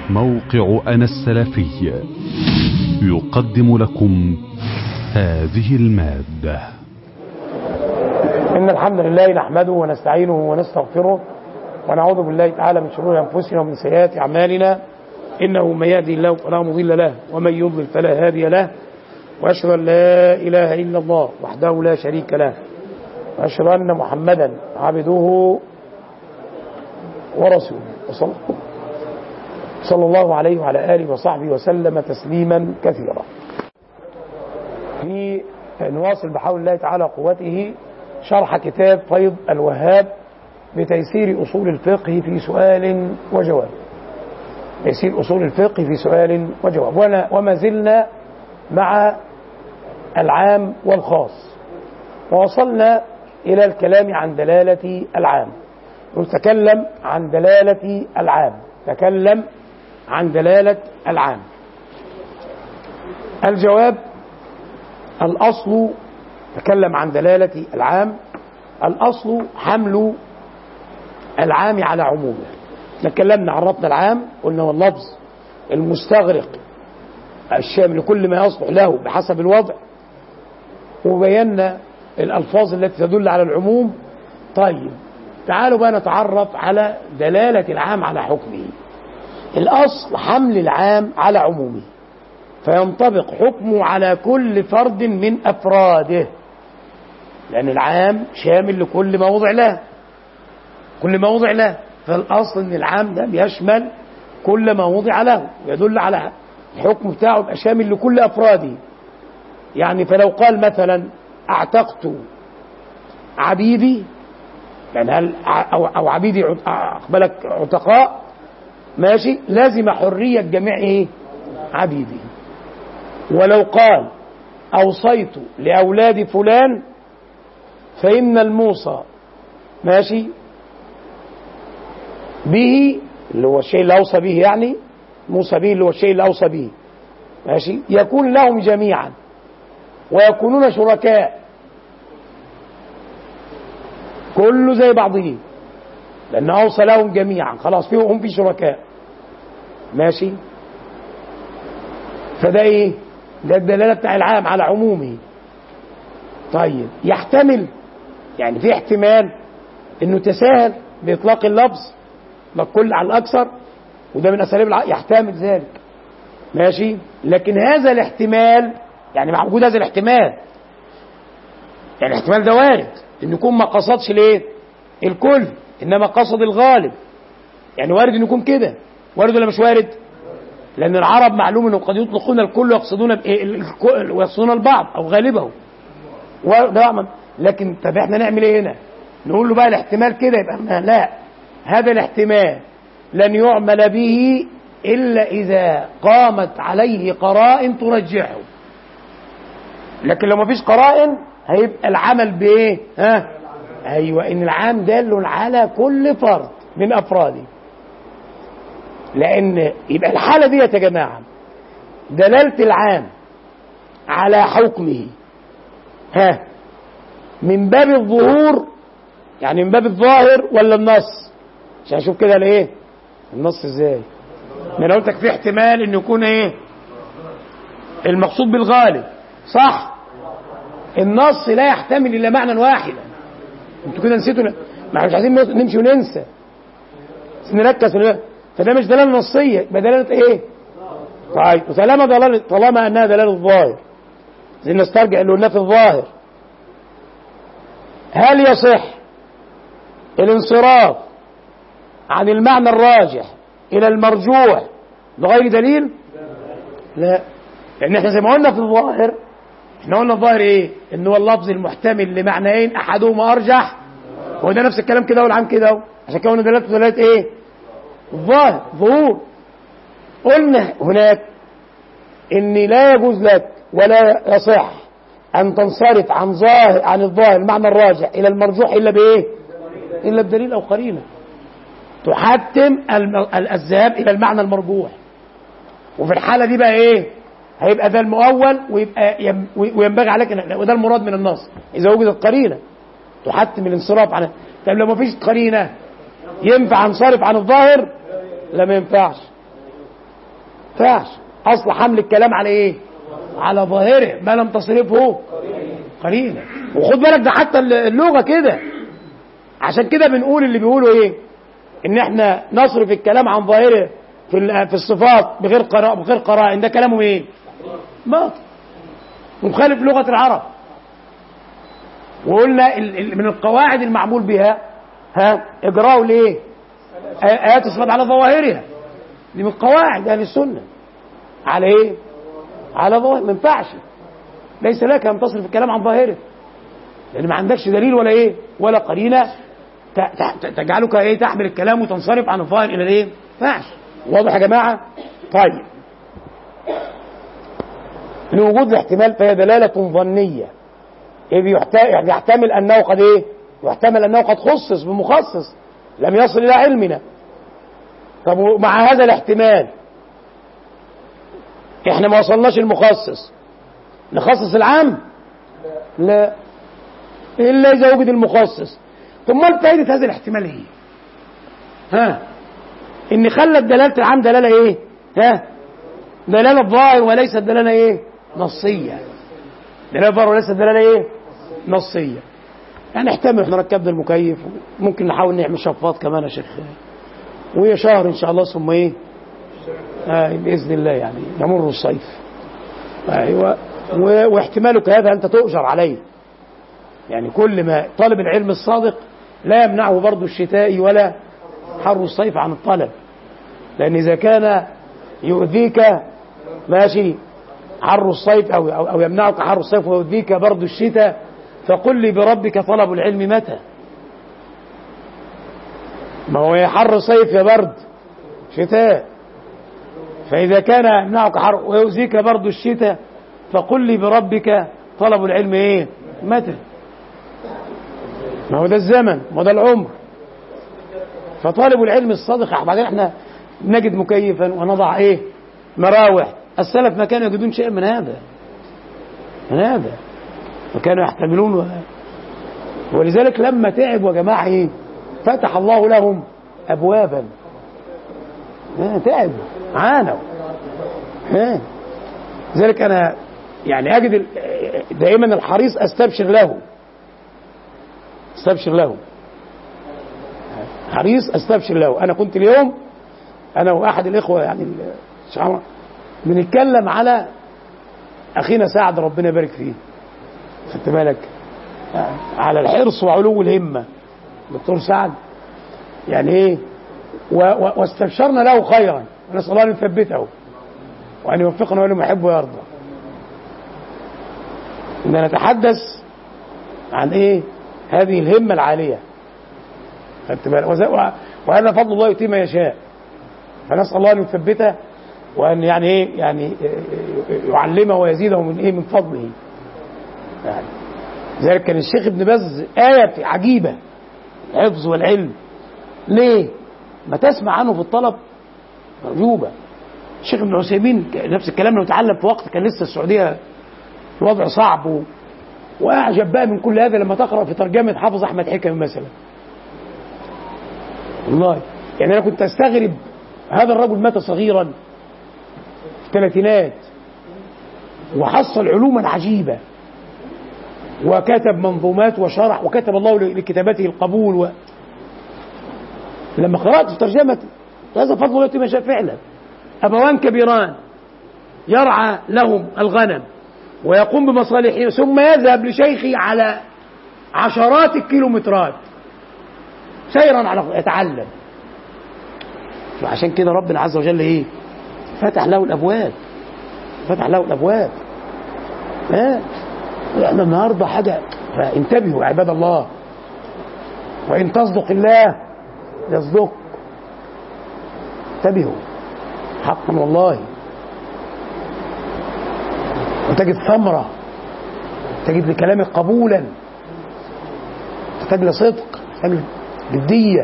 موقع أنا السلفي يقدم لكم هذه المادة. إن الحمد لله نحمده ونستعينه ونستغفره ونعوذ بالله تعالى من شرور أنفسنا ومن سيئات أعمالنا، إنه من يهدي الله فلا مضل له ومن يضلل فلا هادي له، وأشهد أن لا إله إلا الله وحده لا شريك له، وأشهد أن محمدا عبده ورسوله صلى الله عليه وعلى آله وصحبه وسلم تسليما كثيرا. نواصل بحول الله تعالى قوته شرح كتاب فيض الوهاب بتيسير أصول الفقه في سؤال وجواب. تيسير أصول الفقه في سؤال وجواب. وما زلنا مع العام والخاص، ووصلنا إلى الكلام عن دلالة العام. نتكلم عن دلالة العام. تكلم عن دلالة العام. الجواب: الأصل، تكلم عن دلالة العام، الأصل حمل العام على عمومه. تكلمنا، عرفنا العام، قلنا هو اللفظ المستغرق الشامل لكل ما يصلح له بحسب الوضع، وبينا الألفاظ التي تدل على العموم. طيب تعالوا بقى نتعرف على دلالة العام على حكمه. الأصل حمل العام على عمومه، فينطبق حكمه على كل فرد من أفراده، لأن العام شامل لكل ما وضع له، كل ما وضع له. فالأصل أن العام ده بيشمل كل ما وضع له، يدل على الحكم بتاعه يبقى شامل لكل أفراده. يعني فلو قال مثلا اعتقت عبيدي، يعني هل أو عبيدي أقبلك عتقاء، ماشي، لازم حرية جميع إيه؟ عبيدي. ولو قال أوصيت لأولاد فلان فإن الموصى، ماشي، به اللي هو الشيء اللي أوصى به، يعني موصى به اللي هو الشيء اللي أوصى به، ماشي، يكون لهم جميعا ويكونون شركاء، كله زي بعضه، لأن أوصى لهم جميعا، خلاص هم في شركاء، ماشي. فده إيه؟ ده الدلالة بتاع العام على عمومه. طيب يحتمل، يعني في احتمال إنه تساهل بإطلاق اللفظ للكل على الأكثر، وده من أساليب يحتمل ذلك، ماشي. لكن هذا الاحتمال، يعني مع وجود هذا الاحتمال، يعني الاحتمال ده وارد إن يكون ما قصدش ليه الكل، إنما قصد الغالب. يعني وارد إن يكون كده، وارد ولا مش وارد؟ لأن العرب معلوم إنه قد يطلقون الكل ويقصدون البعض أو غالبه، لكن طب احنا نعمل ايه هنا؟ نقول له بقى الاحتمال كده، يبقى لا، هذا الاحتمال لن يعمل به إلا إذا قامت عليه قرائن ترجحه. لكن لو ما فيش قرائن هيبقى العمل بايه؟ ايوه، ان العام دال على كل فرد من افراده. لان يبقى الحاله دي يا جماعه دلاله العام على حكمه من باب الظهور، يعني من باب الظاهر ولا النص؟ عشان اشوف كده الايه النص ازاي. انا قلت لك في احتمال ان يكون ايه المقصود بالغالب، صح؟ النص لا يحتمل الا معنى واحدا. انتوا كده نسيتوا، ما احنا مش عايزين نمشي وننسى، نركز. فده مش دلاله نصيه، يبقى دلاله ايه؟ طيب طالما انها دلاله الظاهر، زي نسترجع اللي قلناه في الظاهر، هل يصح الانصراف عن المعنى الراجح الى المرجوح بغير دليل؟ لا، لان احنا زي ما قلنا في الظاهر، احنا قلنا الظاهر ايه؟ ان هو اللفظ المحتمل لمعنيين احدهما ارجح، هو ده نفس الكلام كده والعام كده، عشان كده قلنا دلاله ايه؟ الظاهر، ظهور. قلنا هناك ان لا يجوز لك ولا يصح ان تنصرف عن الظاهر المعنى الراجح الى المرجوح الا بايه؟ الا بدليل او قرينه تحتم الذهاب الى المعنى المرجوح. وفي الحاله دي بقى ايه؟ هيبقى ده المؤول، وينبغي عليك وده المراد من النص اذا وجدت قرينه تحتم الانصراف عن. طب لو ما فيش قرينه ينفع انصرف عن الظاهر؟ لا، ما ينفعش. ينفعش. اصل حمل الكلام على ايه؟ على ظاهره ما لم تصرفه قرينه. وخد بالك ده حتى اللغه كده. عشان كده بنقول اللي بيقولوا ايه؟ ان احنا نصرف الكلام عن ظاهره في الصفات بغير قرائن، ده كلامه ايه؟ باطل مخالف لغه العرب. وقلنا من القواعد المعمول بها اجراء الايه؟ ايات الصفات على ظواهرها. دي من قواعد اهل السنه. على ايه؟ على ظواهر. ما ينفعش، ليس لك ان تصرف الكلام عن ظاهره، لان ما عندكش دليل ولا ايه ولا قرينه تجعلك ايه تحمل الكلام وتنصرف عن الظاهر الى الايه. ما ينفعش. واضح يا جماعه؟ طيب، لوجود الاحتمال فهي دلاله ظنيه، يحتمل انه قد ايه؟ يحتمل انه قد خصص بمخصص لم يصل الى علمنا. طب ومع هذا الاحتمال احنا ما وصلناش المخصص، نخصص العام؟ لا، الا اذا وجد المخصص. طب ما فائده هذا الاحتمال ايه؟ ان خلت دلاله العام دلاله ايه؟ دلاله ظاهر وليست دلاله ايه؟ نصيه. دلاله ظاهر وليست دلاله ايه؟ نصيه. يعني احتمل احنا ركبنا المكيف، ممكن نحاول نعمل شفاط كمان يا شيخ، وهي شهر ان شاء الله ثم ايه؟ باذن الله يعني يمر الصيف. ايوه. واحتمالك هذا انت تؤجر عليه. يعني كل ما طالب العلم الصادق لا يمنعه برضه الشتاء ولا حر الصيف عن الطلب، لان اذا كان يؤذيك ماشي حر الصيف او يمنعك حر الصيف ويؤذيك برضه الشتاء، فقل لي بربك طلب العلم متى؟ ما هو يا حر صيف يا برد شتاء. فإذا كان يمنعك حر ويؤذيك برد الشتاء فقل لي بربك طلب العلم ايه؟ متى؟ ما هو ده الزمن وده العمر. فطالب العلم الصادق، بعدين احنا نجد مكيفا ونضع ايه؟ مراوح. السلف ما كانوا يجدون شيئا من هذا، وكانوا يحتملون. ولذلك لما تعبوا يا جماعه ايه؟ فتح الله لهم ابوابا. تعبوا عانوا. لذلك انا يعني اجد دائما الحريص استبشر له، حريص استبشر له. انا كنت اليوم انا واحد الاخوه يعني بنتكلم على اخينا سعد ربنا يبارك فيه، خدت بالك، على الحرص وعلو الهمه دكتور سعد يعني ايه، واستبشرنا له خيرا، ونسال الله ان يثبته وان يوفقنا ولما يحب ويرضى. ان نتحدث عن ايه؟ هذه الهمه العاليه، خدت بالك، وهذا فضل الله يؤتيه ما يشاء. فنسال الله ان يثبته وان يعني ايه يعني يعلمه ويزيده من ايه؟ من فضله. يعني لذلك كان الشيخ ابن باز آية عجيبة، الحفظ والعلم. ليه؟ ما تسمع عنه في الطلب مرجوبة. الشيخ ابن عثيمين نفس الكلام، لو تعلم في وقت كان لسه السعودية الوضع صعب، وأعجب بقى من كل هذا لما تقرأ في ترجمة حافظ أحمد حكم مثلا. والله يعني أنا كنت أستغرب، هذا الرجل مات صغيرا في الثلاثينات وحصل علوما عجيبة، وكتب منظومات وشرح، وكتب الله لكتابته القبول. لما قرأت في ترجمة هذا فضل الله ما شاء فعلا. أبوان كبيران يرعى لهم الغنم ويقوم بمصالحهم، ثم يذهب لشيخي على عشرات الكيلومترات سيرا على يتعلم. وعشان كده ربنا عز وجل ايه؟ فتح له الابواب. احنا النهارده حاجه، فانتبهوا يا عباد الله، وان تصدق الله يصدق. انتبهوا حقا والله، وتجد ثمره، تجد لكلامك قبولا، تحتاج لصدق، تحتاج جديه.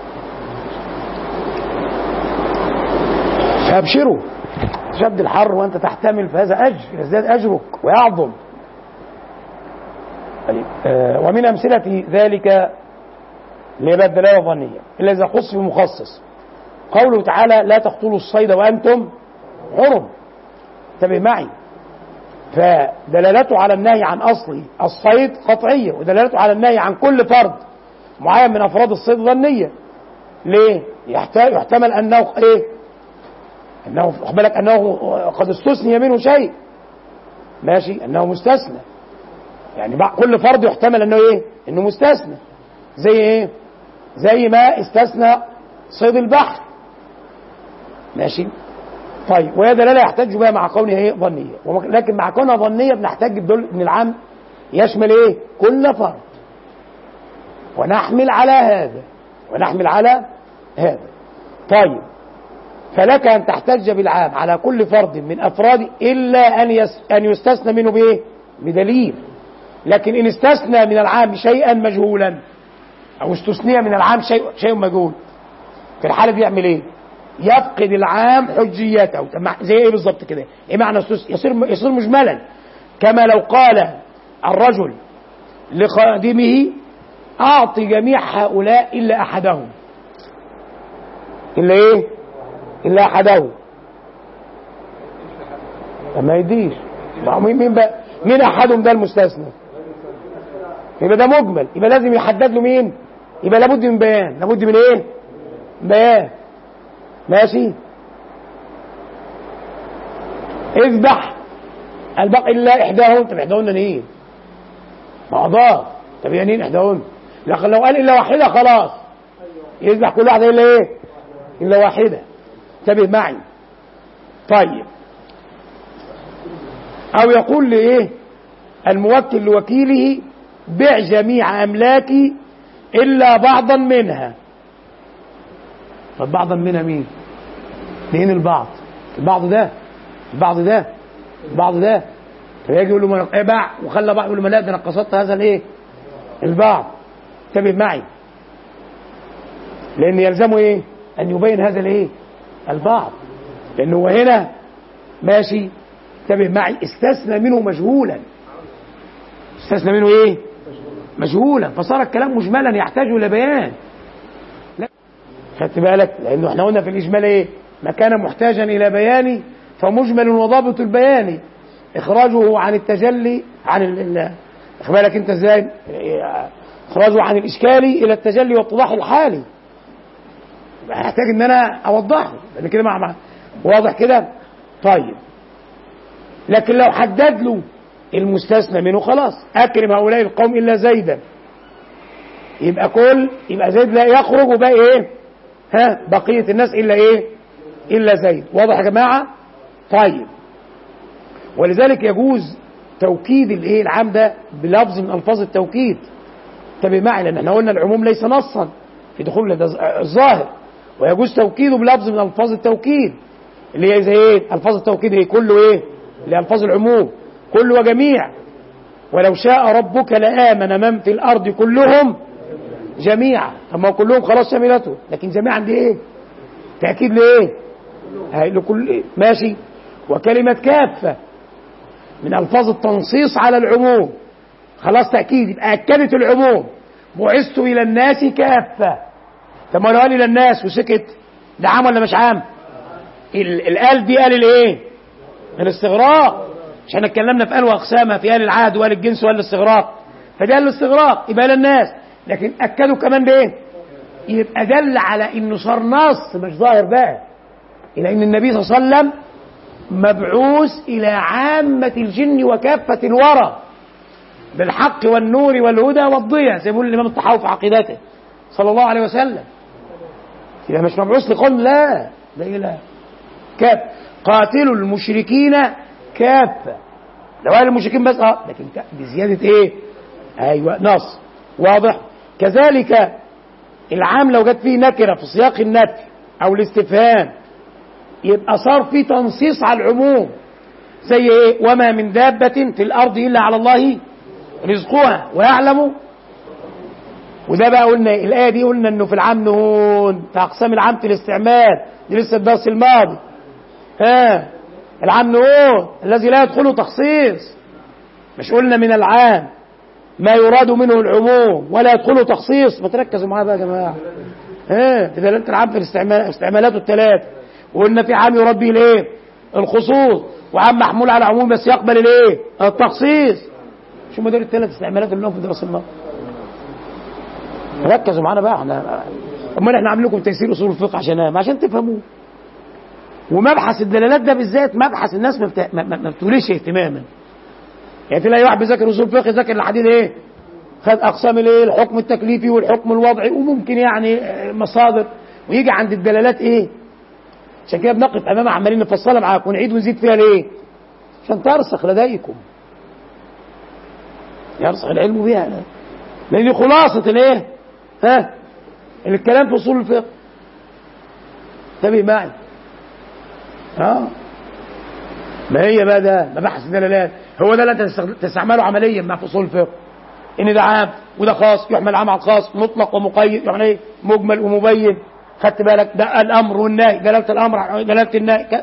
فابشروا، شد الحر وانت تحتمل، فهذا اجر يزداد اجرك ويعظم. ومن امثله ذلك اللي هي الدلاله الظنيه الا اذا خص بمخصص، قوله تعالى لا تقتلوا الصيد وانتم حرم. انتبه معي. فدلالته على النهي عن أصل الصيد قطعية، ودلالته على النهي عن كل فرد معين من أفراد الصيد ظنية. ليه؟ يحتمل أنه إيه؟ أنه خد بالك أنه قد استثني منه شيء، ماشي، أنه مستثنى، يعني كل فرد يحتمل أنه إيه؟ أنه مستثنى. زي إيه؟ زي ما استثنى صيد البحر، ماشي. طيب، وهي دلالة يحتج بها مع كونها إيه؟ ظنية، لكن مع كونها ظنية بنحتج بدل أن العام يشمل إيه؟ كل فرد، ونحمل على هذا. طيب، فلك أن تحتج بالعام على كل فرد من أفراده إلا أن يستثنى منه بإيه؟ بدليل. لكن إن استثنى من العام شيئا مجهولا، أو استثني من العام شيء مجهول، في الحالة دي يعمل إيه؟ يفقد العام حجيته. زي إيه بالظبط كده؟ إيه معنى يصير مجملا، كما لو قال الرجل لخادمه أعطي جميع هؤلاء إلا أحدهم. إلا إيه؟ إلا أحدهم. ما يديش. مين أحدهم؟ ده المستثنى. يبقى ده مجمل، يبقى لازم يحدد له مين؟ يبقى لابد من بيان. لابد من إيه؟ بيان. ماشي. اذبح البقى إلا إحداهن. طب إحداهن مين؟ بعضها. طب يعني مين إحداهن؟ لكن لو قال إلا واحدة خلاص يذبح كل واحدة إلا إيه؟ إلا واحدة. انتبه معي. طيب، أو يقول لإيه؟ الموكل لوكيله بيع جميع أملاكي إلا بعضا منها. طب بعضا منها مين؟ مين البعض؟ البعض ده فيجي يقول له ما باع وخلى بعض، يقول له ما لا، ده انا قصدت هذا الايه؟ البعض. انتبه معي، لان يلزمه ايه؟ ان يبين هذا الايه؟ البعض، لانه هو هنا ماشي. انتبه معي، استثنى منه مجهولا. استثنى منه ايه؟ مجهولا، فصار الكلام مجملا يحتاج الى بيان. خدت بالك؟ لانه احنا قلنا في الاجمال ايه؟ ما كان محتاجا الى بيان فمجمل وضابط البيان اخراجه عن التجلي عن اخبارك انت ازاي؟ اخراجه عن الاشكال الى التجلي واتضاح الحالي. هحتاج ان انا اوضحه، لان كده مع واضح كده. طيب، لكن لو حدد له المستثنى منه خلاص، اكرم هؤلاء القوم الا زيدا، يبقى زيد لا يخرج، وباقي ايه؟ بقية الناس الا ايه؟ الا زيد. واضح يا جماعة؟ طيب، ولذلك يجوز توكيد الايه؟ العام ده بلفظ من الفاظ التوكيد. انتبه معي، لان احنا قلنا العموم ليس نصا في دخول الظاهر، ويجوز توكيده بلفظ من الفاظ التوكيد اللي هي زي ايه؟ الفاظ التوكيد هي كله ايه؟ اللي هي الفاظ العموم، كل وجميع. ولو شاء ربك لآمن من في الارض كلهم جميعا. طب ما كلهم خلاص شملته، لكن جميعا دي ايه؟ تأكيد لايه؟ لكل إيه؟ ماشي. وكلمة كافة من ألفاظ التنصيص على العموم، خلاص تأكيد، يبقى أكدت العموم. بعثت إلى الناس كافة. طب ما لو قال إلى الناس وسكت، ده عام ولا مش عام؟ الآل دي قال الإيه؟ الاستغراق. مش احنا اتكلمنا في آل وأقسامها، في آل العهد وآل الجنس وآل الاستغراق، فده قال الاستغراق يبقى للناس، لكن أكدوا كمان بإيه؟ يبقى دل على إنه صار نص مش ظاهر بقى، إلى إن النبي صلى الله عليه وسلم مبعوث إلى عامة الجن وكافة الورى بالحق والنور والهدى والضياء، زي ما يقول الإمام الطحاوي في عقيدته صلى الله عليه وسلم. إذا مش مبعوث لقوم، لا، ده إلى كافة. قاتلوا المشركين كافة. لو قال المشركين بس لكن بزيادة إيه؟ أيوة، نص واضح. كذلك العام لو جت فيه نكرة في سياق النفي أو الاستفهام، يبقى صار في تنصيص على العموم. زي ايه؟ وما من دابة في الارض الا على الله رزقها ويعلم. وده بقى قلنا الايه دي قلنا انه في العام نهون، في اقسام العام في الاستعمال، دي لسه الدرس الماضي. العام نهون الذي لا يدخله تخصيص. مش قلنا من العام ما يراد منه العموم ولا يدخله تخصيص؟ ما تركزوا معايا بقى يا جماعه. في دلاله العام في الاستعمالات الثلاث. وقلنا في عام يراد به الايه؟ الخصوص، وعام محمول على عموم بس يقبل الايه؟ التخصيص. شو ما دول الثلاث استعمالات اللي لهم في دراسة النظر. ركزوا معانا بقى. امال احنا عاملين لكم تيسير اصول الفقه عشان تفهموه. ومبحث الدلالات ده بالذات مبحث الناس ما بتوليش اهتماما. يعني تلاقي واحد بيذاكر اصول الفقه يذاكر الحديث ايه؟ خد اقسام الايه؟ الحكم التكليفي والحكم الوضعي وممكن يعني مصادر، ويجي عند الدلالات ايه؟ عشان كده بنقف امام عمالين نفصلها معاكم ونعيد ونزيد فيها ليه؟ عشان ترسخ لديكم. يرسخ العلم بها، لان خلاصه الايه؟ الكلام في اصول الفقه. انتبه معي. ما هي بقى ده مباحث الدلالات، هو ده اللي تستعمله عمليا مع في اصول الفقه. ان ده عام وده خاص، يحمل عام على الخاص، مطلق ومقيد، يعني ايه؟ مجمل ومبين. خدت بالك؟ ده الامر والنهي، دلاله الامر دلاله النهي.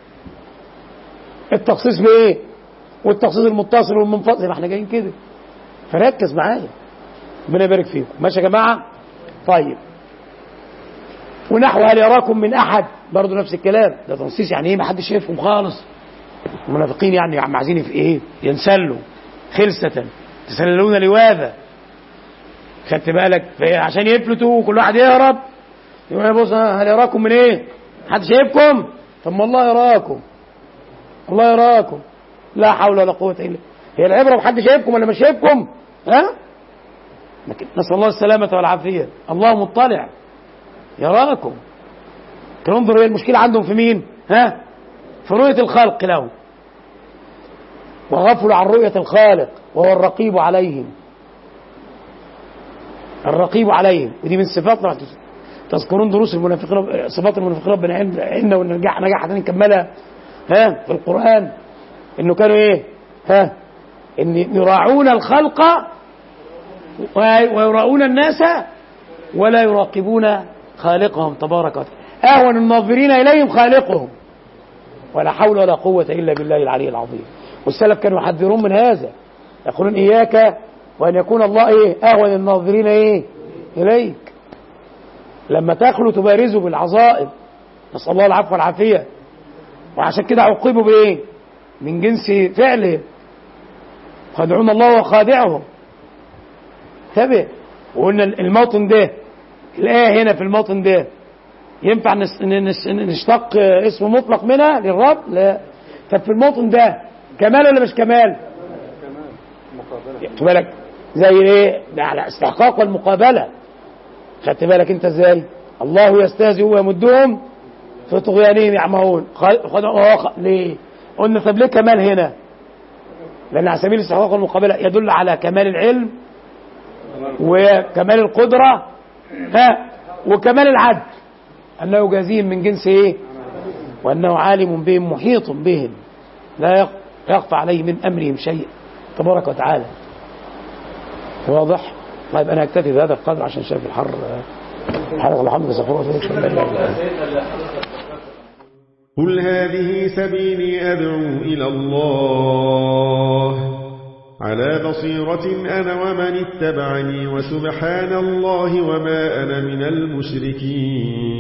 التخصيص بايه؟ والتخصيص المتصل والمنفصل، ما احنا جايين كده. فركز معايا، ربنا يبارك فيكم. ماشي يا جماعه؟ طيب. ونحو هل يراكم من احد، برضه نفس الكلام. ده تنصيص يعني ايه؟ ما حدش شايفهم خالص. المنافقين يعني عايزين في ايه؟ ينسلوا خلسة تسللون لواذا. خدت بالك؟ عشان يفلتوا وكل واحد يهرب. يقول بص هل يراكم من ايه؟ حد شايفكم؟ طب ما الله يراكم، الله يراكم. لا حول ولا قوة الا. هي العبرة بحد شايفكم ولا مش شايفكم؟ لكن نسأل الله السلامة والعافية. الله مطلع يراكم. تنظر هي المشكلة عندهم في مين؟ في رؤية الخلق لهم، وغفلوا عن رؤية الخالق وهو الرقيب عليهم. الرقيب عليهم، ودي من صفات. تذكرون دروس المنافقين، صفات المنافقين ربنا عنا ونجاح نكملها في القرآن. انه كانوا ايه؟ ان يراعون الخلق ويراؤون الناس ولا يراقبون خالقهم تبارك وتعالى. اهون الناظرين اليهم خالقهم. ولا حول ولا قوة الا بالله العلي العظيم. والسلف كانوا يحذرون من هذا، يقولون اياك وان يكون الله ايه؟ اهون الناظرين ايه؟ اليك. لما تخلو تبارزوا بالعظائم، نسأل الله العفو والعافية. وعشان كده عوقبوا بايه؟ من جنس فعلهم. خادعون الله وخادعهم. تابع. وقلنا الموطن ده، الآية هنا في الموطن ده ينفع نشتق اسم مطلق منها للرب؟ لا. طب في الموطن ده كمال ولا مش كمال؟ خدت بالك زي ايه؟ ده على استحقاق والمقابلة. خدت بالك انت ازاي؟ الله يستهزئ ويمدهم في طغيانهم يعمهون. ليه؟ قلنا طب ليه كمال هنا؟ لأن على سبيل الاستحقاق والمقابلة يدل على كمال العلم وكمال القدرة وكمال العدل، أنه يجازيهم من جنس إيه؟ وأنه عالم بهم محيط بهم لا يخفى عليه من أمرهم شيء تبارك وتعالى. واضح؟ طيب أنا أكتفي بهذا القدر عشان شايف الحر. حلق الحمد لله. قل هذه سبيلي أدعو إلى الله على بصيرة أنا ومن اتبعني وسبحان الله وما أنا من المشركين.